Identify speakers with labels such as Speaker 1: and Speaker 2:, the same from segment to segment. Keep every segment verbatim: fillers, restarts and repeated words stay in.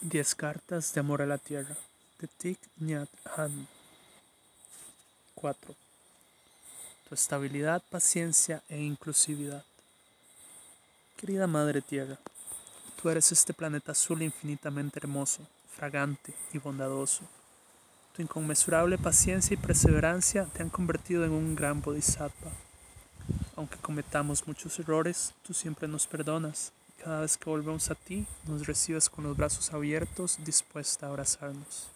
Speaker 1: Diez cartas de amor a la tierra, de Thich Nhat Hanh. cuatro. Tu estabilidad, paciencia e inclusividad. Querida Madre Tierra, tú eres este planeta azul infinitamente hermoso, fragante y bondadoso. Tu inconmensurable paciencia y perseverancia te han convertido en un gran bodhisattva. Aunque cometamos muchos errores, tú siempre nos perdonas. Cada vez que volvemos a ti, nos recibes con los brazos abiertos, dispuesta a abrazarnos.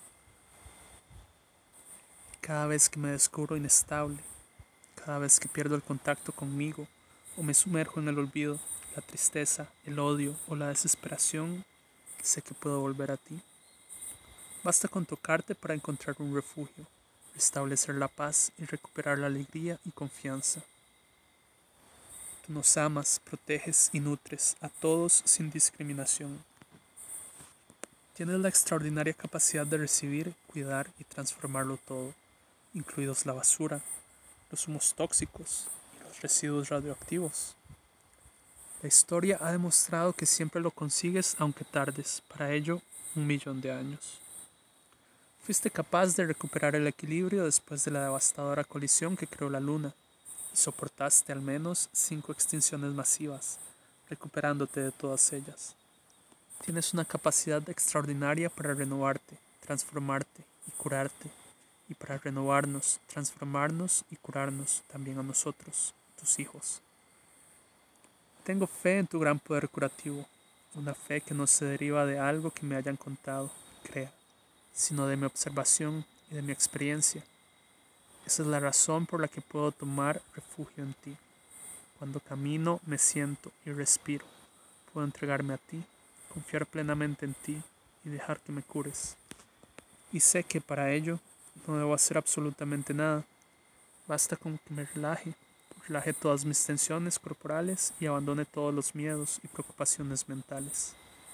Speaker 1: Cada vez que me descubro inestable, cada vez que pierdo el contacto conmigo o me sumerjo en el olvido, la tristeza, el odio o la desesperación, sé que puedo volver a ti. Basta con tocarte para encontrar un refugio, restablecer la paz y recuperar la alegría y confianza. Tú nos amas, proteges y nutres a todos sin discriminación. Tienes la extraordinaria capacidad de recibir, cuidar y transformarlo todo, incluidos la basura, los humos tóxicos y los residuos radioactivos. La historia ha demostrado que siempre lo consigues aunque tardes, para ello un millón de años. Fuiste capaz de recuperar el equilibrio después de la devastadora colisión que creó la Luna, y soportaste al menos cinco extinciones masivas, recuperándote de todas ellas. Tienes una capacidad extraordinaria para renovarte, transformarte y curarte, y para renovarnos, transformarnos y curarnos también a nosotros, tus hijos. Tengo fe en tu gran poder curativo, una fe que no se deriva de algo que me hayan contado, crea, sino de mi observación y de mi experiencia. Esa es la razón por la que puedo tomar refugio en ti. Cuando camino, me siento y respiro. Puedo entregarme a ti, confiar plenamente en ti y dejar que me cures. Y sé que para ello no debo hacer absolutamente nada. Basta con que me relaje, relaje todas mis tensiones corporales y abandone todos los miedos y preocupaciones mentales.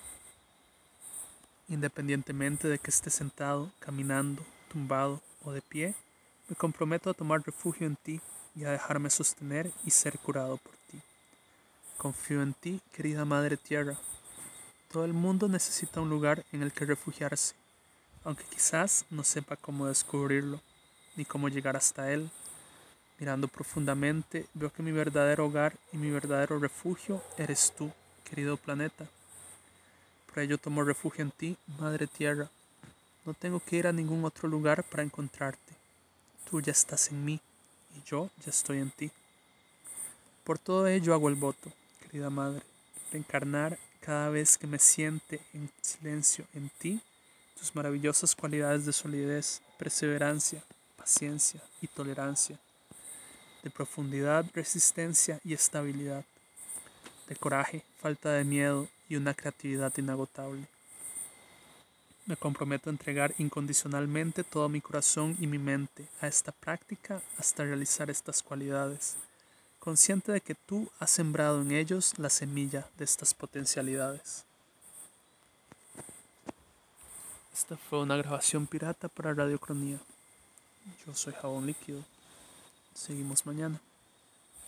Speaker 1: Independientemente de que esté sentado, caminando, tumbado o de pie, me comprometo a tomar refugio en ti y a dejarme sostener y ser curado por ti. Confío en ti, querida Madre Tierra. Todo el mundo necesita un lugar en el que refugiarse, aunque quizás no sepa cómo descubrirlo, ni cómo llegar hasta él. Mirando profundamente, veo que mi verdadero hogar y mi verdadero refugio eres tú, querido planeta. Por ello tomo refugio en ti, Madre Tierra. No tengo que ir a ningún otro lugar para encontrarte. Tú ya estás en mí y yo ya estoy en ti. Por todo ello hago el voto, querida Madre, de encarnar cada vez que me siente en silencio en ti tus maravillosas cualidades de solidez, perseverancia, paciencia y tolerancia, de profundidad, resistencia y estabilidad, de coraje, falta de miedo y una creatividad inagotable. Me comprometo a entregar incondicionalmente todo mi corazón y mi mente a esta práctica hasta realizar estas cualidades, consciente de que tú has sembrado en ellos la semilla de estas potencialidades. Esta fue una grabación pirata para Radiocronía. Yo soy Jabón Líquido. Seguimos mañana.